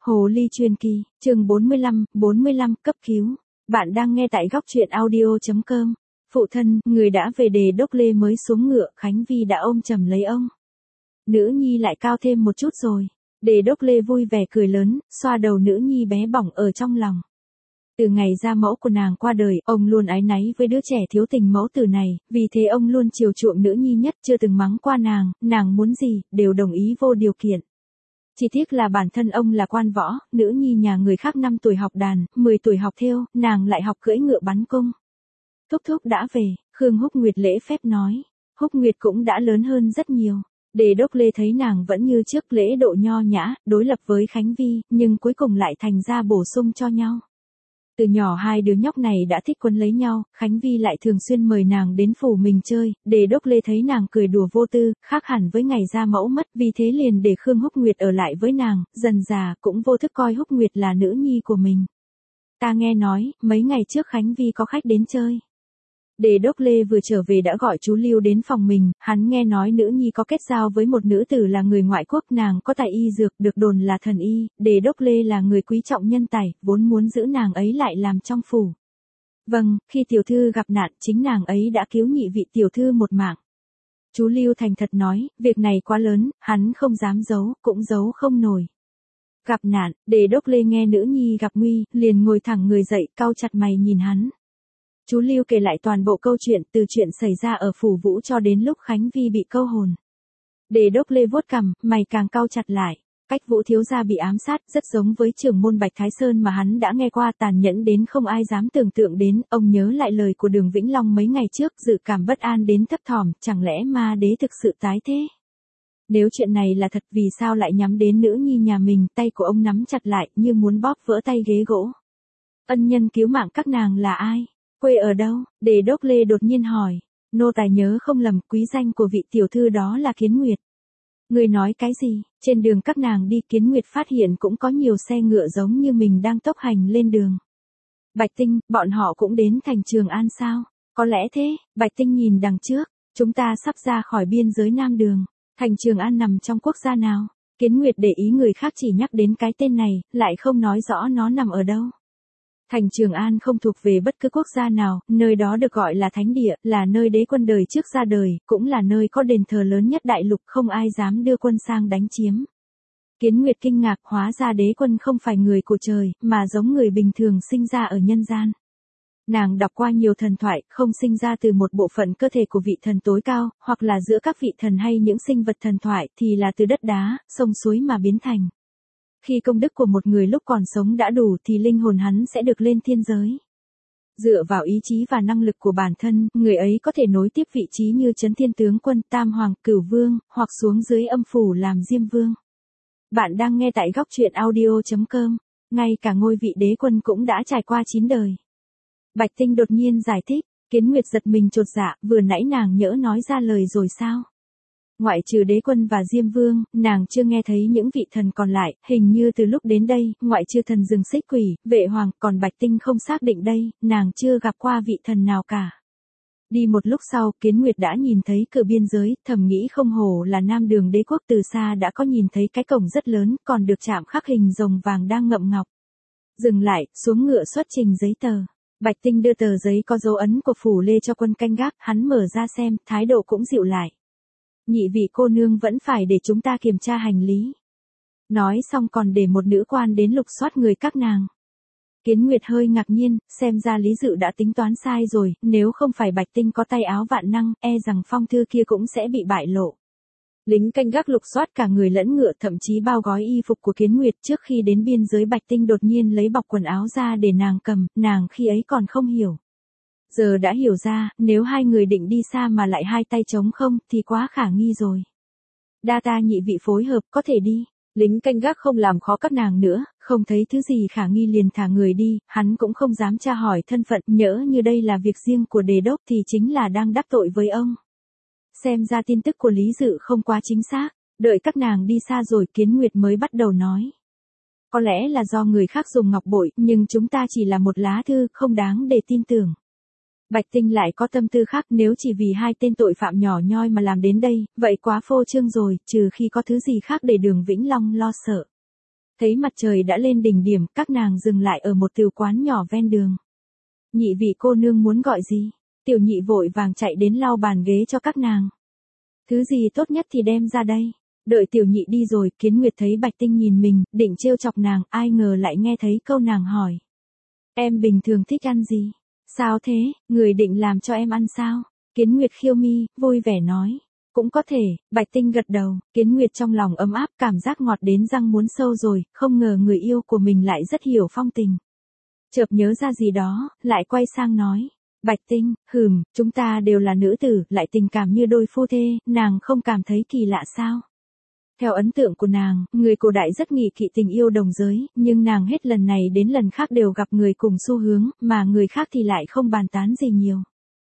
Hồ ly truyền kỳ, chương 45, cấp cứu. Bạn đang nghe tại góc truyện audio.com. Phụ thân, người đã về. Đề Đốc Lê mới xuống ngựa, Khánh Vi đã ôm chầm lấy ông. Nữ nhi lại cao thêm một chút rồi. Đề Đốc Lê vui vẻ cười lớn, xoa đầu nữ nhi bé bỏng ở trong lòng. Từ ngày ra mẫu của nàng qua đời, ông luôn áy náy với đứa trẻ thiếu tình mẫu tử này, vì thế ông luôn chiều chuộng nữ nhi nhất, chưa từng mắng qua nàng muốn gì, đều đồng ý vô điều kiện. Chỉ tiếc là bản thân ông là quan võ, nữ nhi nhà người khác 5 tuổi học đàn, 10 tuổi học thêu, nàng lại học cưỡi ngựa bắn cung. Thúc thúc đã về, Khương Húc Nguyệt lễ phép nói. Húc Nguyệt cũng đã lớn hơn rất nhiều. Đề Đốc Lê thấy nàng vẫn như trước lễ độ nho nhã, đối lập với Khánh Vi, nhưng cuối cùng lại thành ra bổ sung cho nhau. Từ nhỏ hai đứa nhóc này đã thích quấn lấy nhau, Khánh Vi lại thường xuyên mời nàng đến phủ mình chơi, Đề Đốc Lê thấy nàng cười đùa vô tư, khác hẳn với ngày ra mẫu mất, vì thế liền để Khương Húc Nguyệt ở lại với nàng, dần dà cũng vô thức coi Húc Nguyệt là nữ nhi của mình. Ta nghe nói, mấy ngày trước Khánh Vi có khách đến chơi. Đề Đốc Lê vừa trở về đã gọi chú Lưu đến phòng mình, hắn nghe nói nữ nhi có kết giao với một nữ tử là người ngoại quốc, nàng có tài y dược, được đồn là thần y, Đề Đốc Lê là người quý trọng nhân tài, vốn muốn giữ nàng ấy lại làm trong phủ. Vâng, khi tiểu thư gặp nạn, chính nàng ấy đã cứu nhị vị tiểu thư một mạng. Chú Lưu thành thật nói, việc này quá lớn, hắn không dám giấu, cũng giấu không nổi. Gặp nạn, Đề Đốc Lê nghe nữ nhi gặp nguy, liền ngồi thẳng người dậy, cau chặt mày nhìn hắn. Chú Lưu kể lại toàn bộ câu chuyện từ chuyện xảy ra ở phủ Vũ cho đến lúc Khánh Vi bị câu hồn. Đề Đốc Lê vuốt cằm, mày càng cau chặt lại. Cách Vũ thiếu gia bị ám sát rất giống với trưởng môn Bạch Thái Sơn mà hắn đã nghe qua, tàn nhẫn đến không ai dám tưởng tượng đến. Ông nhớ lại lời của Đường Vĩnh Long mấy ngày trước, dự cảm bất an đến thấp thỏm, chẳng lẽ ma đế thực sự tái thế? Nếu chuyện này là thật, vì sao lại nhắm đến nữ nhi nhà mình? Tay của ông nắm chặt lại như muốn bóp vỡ tay ghế gỗ. Ân nhân cứu mạng các nàng là ai? Quê ở đâu? Đề Đốc Lê đột nhiên hỏi. Nô tài nhớ không lầm, quý danh của vị tiểu thư đó là Kiến Nguyệt. Người nói cái gì? Trên đường các nàng đi, Kiến Nguyệt phát hiện cũng có nhiều xe ngựa giống như mình đang tốc hành lên đường. Bạch Tinh, bọn họ cũng đến thành Trường An sao? Có lẽ thế. Bạch Tinh nhìn đằng trước. Chúng ta sắp ra khỏi biên giới Nam Đường. Thành Trường An nằm trong quốc gia nào? Kiến Nguyệt để ý người khác chỉ nhắc đến cái tên này, lại không nói rõ nó nằm ở đâu. Thành Trường An không thuộc về bất cứ quốc gia nào, nơi đó được gọi là thánh địa, là nơi đế quân đời trước ra đời, cũng là nơi có đền thờ lớn nhất đại lục, không ai dám đưa quân sang đánh chiếm. Kiến Nguyệt kinh ngạc, hóa ra đế quân không phải người của trời, mà giống người bình thường sinh ra ở nhân gian. Nàng đọc qua nhiều thần thoại, không sinh ra từ một bộ phận cơ thể của vị thần tối cao, hoặc là giữa các vị thần hay những sinh vật thần thoại, thì là từ đất đá, sông suối mà biến thành. Khi công đức của một người lúc còn sống đã đủ thì linh hồn hắn sẽ được lên thiên giới. Dựa vào ý chí và năng lực của bản thân, người ấy có thể nối tiếp vị trí như Chấn Thiên Tướng Quân, Tam Hoàng, Cửu Vương, hoặc xuống dưới âm phủ làm Diêm Vương. Bạn đang nghe tại góc truyện audio.com. Ngay cả ngôi vị đế quân cũng đã trải qua 9 đời. Bạch Tinh đột nhiên giải thích. Kiến Nguyệt giật mình chột dạ, vừa nãy nàng nhỡ nói ra lời rồi sao? Ngoại trừ đế quân và Diêm Vương, nàng chưa nghe thấy những vị thần còn lại, hình như từ lúc đến đây, ngoại trừ thần rừng Xích Quỷ, Vệ Hoàng, còn Bạch Tinh không xác định đây, nàng chưa gặp qua vị thần nào cả. Đi một lúc sau, Kiến Nguyệt đã nhìn thấy cửa biên giới, thầm nghĩ không hổ là Nam Đường đế quốc, từ xa đã có nhìn thấy cái cổng rất lớn, còn được chạm khắc hình rồng vàng đang ngậm ngọc. Dừng lại, xuống ngựa xuất trình giấy tờ. Bạch Tinh đưa tờ giấy có dấu ấn của phủ Lê cho quân canh gác, hắn mở ra xem, thái độ cũng dịu lại. Nhị vị cô nương vẫn phải để chúng ta kiểm tra hành lý. Nói xong còn để một nữ quan đến lục soát người các nàng. Kiến Nguyệt hơi ngạc nhiên, xem ra Lý Dự đã tính toán sai rồi, nếu không phải Bạch Tinh có tay áo vạn năng, e rằng phong thư kia cũng sẽ bị bại lộ. Lính canh gác lục soát cả người lẫn ngựa, thậm chí bao gói y phục của Kiến Nguyệt. Trước khi đến biên giới, Bạch Tinh đột nhiên lấy bọc quần áo ra để nàng cầm, nàng khi ấy còn không hiểu. Giờ đã hiểu ra, nếu hai người định đi xa mà lại hai tay trống không, thì quá khả nghi rồi. Đa ta nhị vị phối hợp, có thể đi. Lính canh gác không làm khó các nàng nữa, không thấy thứ gì khả nghi liền thả người đi, hắn cũng không dám tra hỏi thân phận, nhỡ như đây là việc riêng của đề đốc thì chính là đang đắc tội với ông. Xem ra tin tức của Lý Dự không quá chính xác, đợi các nàng đi xa rồi Kiến Nguyệt mới bắt đầu nói. Có lẽ là do người khác dùng ngọc bội, nhưng chúng ta chỉ là một lá thư, không đáng để tin tưởng. Bạch Tinh lại có tâm tư khác, nếu chỉ vì hai tên tội phạm nhỏ nhoi mà làm đến đây, vậy quá phô trương rồi, trừ khi có thứ gì khác để Đường Vĩnh Long lo sợ. Thấy mặt trời đã lên đỉnh điểm, các nàng dừng lại ở một tiểu quán nhỏ ven đường. Nhị vị cô nương muốn gọi gì? Tiểu nhị vội vàng chạy đến lau bàn ghế cho các nàng. Thứ gì tốt nhất thì đem ra đây. Đợi tiểu nhị đi rồi, Kiến Nguyệt thấy Bạch Tinh nhìn mình, định trêu chọc nàng, ai ngờ lại nghe thấy câu nàng hỏi. Em bình thường thích ăn gì? Sao thế, người định làm cho em ăn sao? Kiến Nguyệt khiêu mi, vui vẻ nói. Cũng có thể, Bạch Tinh gật đầu, Kiến Nguyệt trong lòng ấm áp, cảm giác ngọt đến răng muốn sâu rồi, không ngờ người yêu của mình lại rất hiểu phong tình. Chợt nhớ ra gì đó, lại quay sang nói. Bạch Tinh, chúng ta đều là nữ tử, lại tình cảm như đôi phu thê, nàng không cảm thấy kỳ lạ sao? Theo ấn tượng của nàng, người cổ đại rất nghị kỵ tình yêu đồng giới, nhưng nàng hết lần này đến lần khác đều gặp người cùng xu hướng, mà người khác thì lại không bàn tán gì nhiều.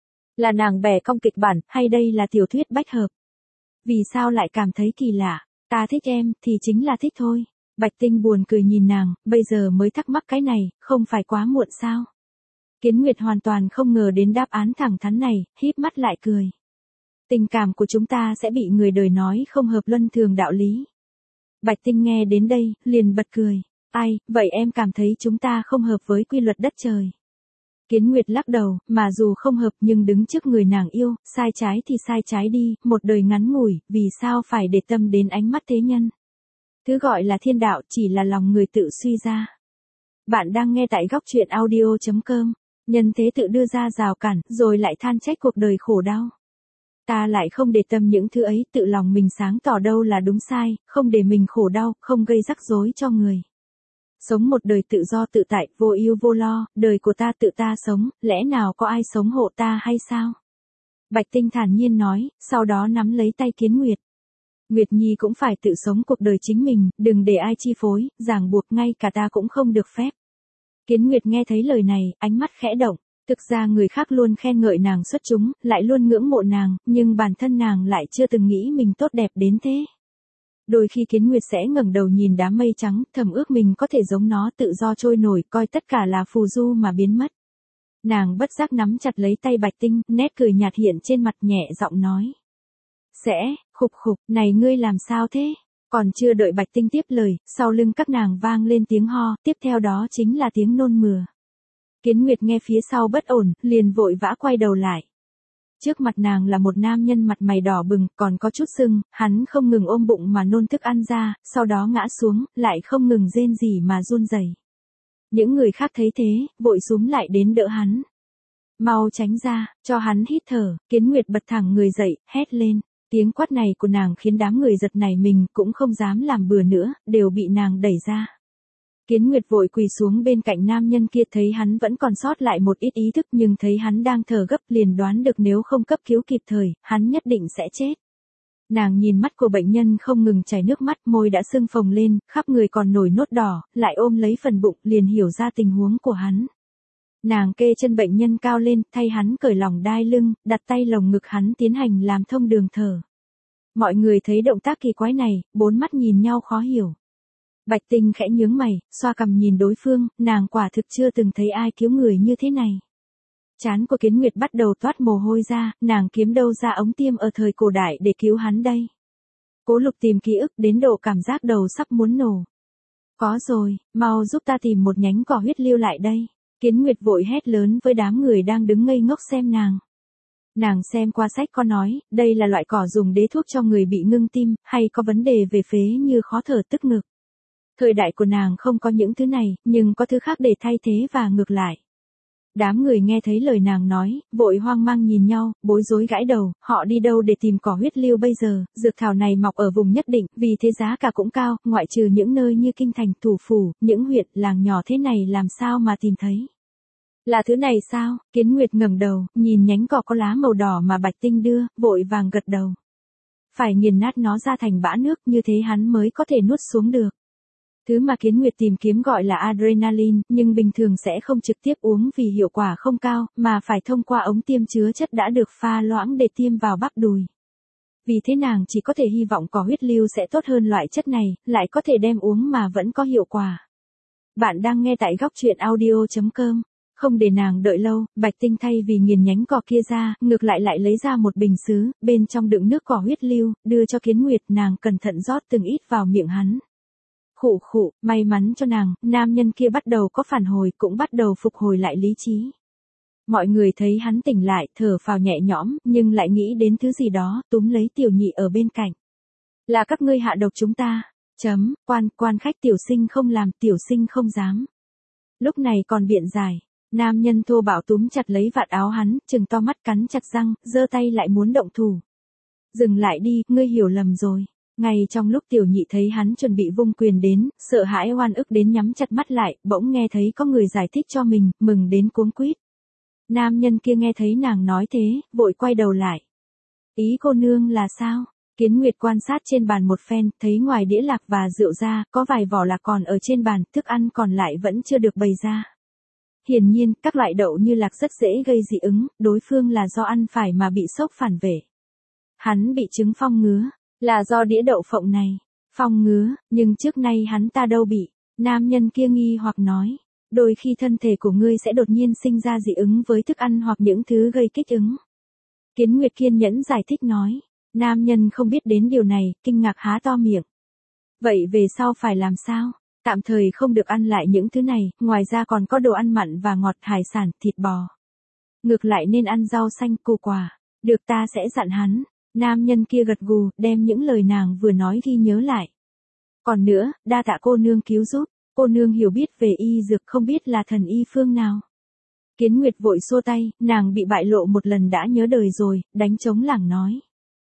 Là nàng bẻ cong kịch bản, hay đây là tiểu thuyết bách hợp? Vì sao lại cảm thấy kỳ lạ? Ta thích em, thì chính là thích thôi. Bạch Tinh buồn cười nhìn nàng, bây giờ mới thắc mắc cái này, không phải quá muộn sao? Kiến Nguyệt hoàn toàn không ngờ đến đáp án thẳng thắn này, híp mắt lại cười. Tình cảm của chúng ta sẽ bị người đời nói không hợp luân thường đạo lý. Bạch Tinh nghe đến đây, liền bật cười. Ai, vậy em cảm thấy chúng ta không hợp với quy luật đất trời. Kiến Nguyệt lắc đầu, mà dù không hợp nhưng đứng trước người nàng yêu, sai trái thì sai trái đi, một đời ngắn ngủi, vì sao phải để tâm đến ánh mắt thế nhân. Thứ gọi là thiên đạo chỉ là lòng người tự suy ra. Bạn đang nghe tại góc truyện audio.com. Nhân thế tự đưa ra rào cản, rồi lại than trách cuộc đời khổ đau. Ta lại không để tâm những thứ ấy, tự lòng mình sáng tỏ đâu là đúng sai, không để mình khổ đau, không gây rắc rối cho người. Sống một đời tự do tự tại, vô ưu vô lo, đời của ta tự ta sống, lẽ nào có ai sống hộ ta hay sao? Bạch Tinh thản nhiên nói, sau đó nắm lấy tay Kiến Nguyệt. Nguyệt Nhi cũng phải tự sống cuộc đời chính mình, đừng để ai chi phối, ràng buộc, ngay cả ta cũng không được phép. Kiến Nguyệt nghe thấy lời này, ánh mắt khẽ động. Thực ra người khác luôn khen ngợi nàng xuất chúng, lại luôn ngưỡng mộ nàng, nhưng bản thân nàng lại chưa từng nghĩ mình tốt đẹp đến thế. Đôi khi Kiến Nguyệt sẽ ngẩng đầu nhìn đám mây trắng, thầm ước mình có thể giống nó tự do trôi nổi, coi tất cả là phù du mà biến mất. Nàng bất giác nắm chặt lấy tay Bạch Tinh, nét cười nhạt hiện trên mặt, nhẹ giọng nói. Khục, này ngươi làm sao thế? Còn chưa đợi Bạch Tinh tiếp lời, sau lưng các nàng vang lên tiếng ho, tiếp theo đó chính là tiếng nôn mửa. Kiến Nguyệt nghe phía sau bất ổn, liền vội vã quay đầu lại. Trước mặt nàng là một nam nhân mặt mày đỏ bừng, còn có chút sưng, hắn không ngừng ôm bụng mà nôn thức ăn ra, sau đó ngã xuống, lại không ngừng rên rỉ mà run rẩy. Những người khác thấy thế, vội xúm lại đến đỡ hắn. Mau tránh ra, cho hắn hít thở, Kiến Nguyệt bật thẳng người dậy, hét lên. Tiếng quát này của nàng khiến đám người giật nảy mình, cũng không dám làm bừa nữa, đều bị nàng đẩy ra. Kiến Nguyệt vội quỳ xuống bên cạnh nam nhân kia, thấy hắn vẫn còn sót lại một ít ý thức, nhưng thấy hắn đang thở gấp liền đoán được nếu không cấp cứu kịp thời, hắn nhất định sẽ chết. Nàng nhìn mắt của bệnh nhân không ngừng chảy nước mắt, môi đã sưng phồng lên, khắp người còn nổi nốt đỏ, lại ôm lấy phần bụng, liền hiểu ra tình huống của hắn. Nàng kê chân bệnh nhân cao lên, thay hắn cởi lỏng đai lưng, đặt tay lồng ngực hắn tiến hành làm thông đường thở. Mọi người thấy động tác kỳ quái này, bốn mắt nhìn nhau khó hiểu. Bạch Tinh khẽ nhướng mày, xoa cằm nhìn đối phương, nàng quả thực chưa từng thấy ai cứu người như thế này. Trán của Kiến Nguyệt bắt đầu toát mồ hôi ra, nàng kiếm đâu ra ống tiêm ở thời cổ đại để cứu hắn đây. Cố Lục tìm ký ức đến độ cảm giác đầu sắp muốn nổ. Có rồi, mau giúp ta tìm một nhánh cỏ huyết lưu lại đây. Kiến Nguyệt vội hét lớn với đám người đang đứng ngây ngốc xem nàng. Nàng xem qua sách có nói, đây là loại cỏ dùng để thuốc cho người bị ngưng tim, hay có vấn đề về phế như khó thở tức ngực. Thời đại của nàng không có những thứ này, nhưng có thứ khác để thay thế và ngược lại. Đám người nghe thấy lời nàng nói, vội hoang mang nhìn nhau, bối rối gãi đầu, họ đi đâu để tìm cỏ huyết lưu bây giờ, dược thảo này mọc ở vùng nhất định, vì thế giá cả cũng cao, ngoại trừ những nơi như kinh thành, thủ phủ, những huyện, làng nhỏ thế này làm sao mà tìm thấy. Là thứ này sao? Kiến Nguyệt ngẩng đầu, nhìn nhánh cỏ có lá màu đỏ mà Bạch Tinh đưa, vội vàng gật đầu. Phải nghiền nát nó ra thành bã nước, như thế hắn mới có thể nuốt xuống được. Thứ mà Kiến Nguyệt tìm kiếm gọi là adrenaline, nhưng bình thường sẽ không trực tiếp uống vì hiệu quả không cao, mà phải thông qua ống tiêm chứa chất đã được pha loãng để tiêm vào bắp đùi. Vì thế nàng chỉ có thể hy vọng cỏ huyết lưu sẽ tốt hơn loại chất này, lại có thể đem uống mà vẫn có hiệu quả. Bạn đang nghe tại góc truyện audio.com. Không để nàng đợi lâu, Bạch Tinh thay vì nghiền nhánh cỏ kia ra, ngược lại lấy ra một bình sứ, bên trong đựng nước cỏ huyết lưu, đưa cho Kiến Nguyệt, nàng cẩn thận rót từng ít vào miệng hắn. Khụ khụ, may mắn cho nàng, nam nhân kia bắt đầu có phản hồi, cũng bắt đầu phục hồi lại lý trí. Mọi người thấy hắn tỉnh lại, thở phào nhẹ nhõm, nhưng lại nghĩ đến thứ gì đó, túm lấy tiểu nhị ở bên cạnh. Là các ngươi hạ độc chúng ta. Quan khách tiểu sinh không làm, tiểu sinh không dám. Lúc này còn biện giải. Nam nhân thô bạo túm chặt lấy vạt áo hắn, trừng to mắt cắn chặt răng, giơ tay lại muốn động thủ. Dừng lại đi, ngươi hiểu lầm rồi. Ngay trong lúc tiểu nhị thấy hắn chuẩn bị vung quyền đến, sợ hãi oan ức đến nhắm chặt mắt lại, bỗng nghe thấy có người giải thích cho mình, mừng đến cuống quýt. Nam nhân kia nghe thấy nàng nói thế, vội quay đầu lại. Ý cô nương là sao? Kiến Nguyệt quan sát trên bàn một phen, thấy ngoài đĩa lạc và rượu ra, có vài vỏ lạc còn ở trên bàn, thức ăn còn lại vẫn chưa được bày ra. Hiển nhiên, các loại đậu như lạc rất dễ gây dị ứng, đối phương là do ăn phải mà bị sốc phản vệ. Hắn bị chứng phong ngứa, là do đĩa đậu phộng này. Phong ngứa, nhưng trước nay hắn ta đâu bị. Nam nhân kia nghi hoặc nói. Đôi khi thân thể của ngươi sẽ đột nhiên sinh ra dị ứng với thức ăn hoặc những thứ gây kích ứng. Kiến Nguyệt kiên nhẫn giải thích nói. Nam nhân không biết đến điều này, kinh ngạc há to miệng. Vậy về sau phải làm sao? Tạm thời không được ăn lại những thứ này, ngoài ra còn có đồ ăn mặn và ngọt, hải sản, thịt bò. Ngược lại nên ăn rau xanh, củ quả. Được, ta sẽ dặn hắn. Nam nhân kia gật gù, đem những lời nàng vừa nói ghi nhớ lại. Còn nữa, đa tạ cô nương cứu giúp. Cô nương hiểu biết về y dược, không biết là thần y phương nào. Kiến Nguyệt vội xua tay, nàng bị bại lộ một lần đã nhớ đời rồi, đánh trống lảng nói.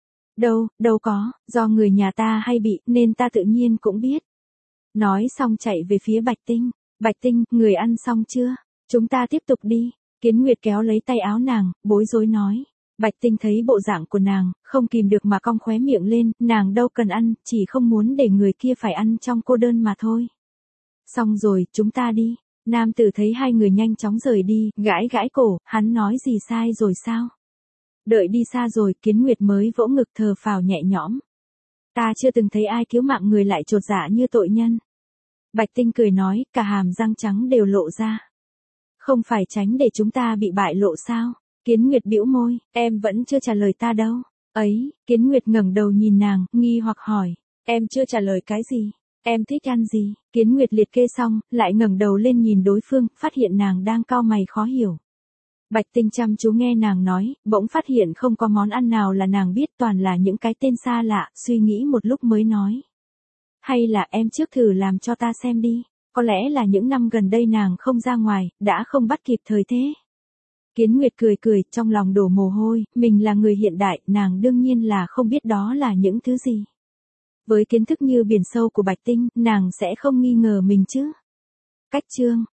Đâu có, do người nhà ta hay bị, nên ta tự nhiên cũng biết. Nói xong chạy về phía Bạch Tinh. Bạch Tinh, người ăn xong chưa? Chúng ta tiếp tục đi. Kiến Nguyệt kéo lấy tay áo nàng, bối rối nói. Bạch Tinh thấy bộ dạng của nàng, không kìm được mà cong khóe miệng lên, nàng đâu cần ăn, chỉ không muốn để người kia phải ăn trong cô đơn mà thôi. Xong rồi, chúng ta đi. Nam tử thấy hai người nhanh chóng rời đi, gãi gãi cổ, hắn nói gì sai rồi sao? Đợi đi xa rồi, Kiến Nguyệt mới vỗ ngực thở phào nhẹ nhõm. Ta chưa từng thấy ai cứu mạng người lại chột dạ như tội nhân. Bạch Tinh cười nói, cả hàm răng trắng đều lộ ra. Không phải tránh để chúng ta bị bại lộ sao? Kiến Nguyệt bĩu môi, em vẫn chưa trả lời ta đâu. Ấy, Kiến Nguyệt ngẩng đầu nhìn nàng, nghi hoặc hỏi, em chưa trả lời cái gì? Em thích ăn gì? Kiến Nguyệt liệt kê xong, lại ngẩng đầu lên nhìn đối phương, phát hiện nàng đang cau mày khó hiểu. Bạch Tinh chăm chú nghe nàng nói, bỗng phát hiện không có món ăn nào là nàng biết, toàn là những cái tên xa lạ, suy nghĩ một lúc mới nói. Hay là em trước thử làm cho ta xem đi, có lẽ là những năm gần đây nàng không ra ngoài, đã không bắt kịp thời thế. Kiến Nguyệt cười cười, trong lòng đổ mồ hôi, mình là người hiện đại, nàng đương nhiên là không biết đó là những thứ gì. Với kiến thức như biển sâu của Bạch Tinh, nàng sẽ không nghi ngờ mình chứ. Cách chương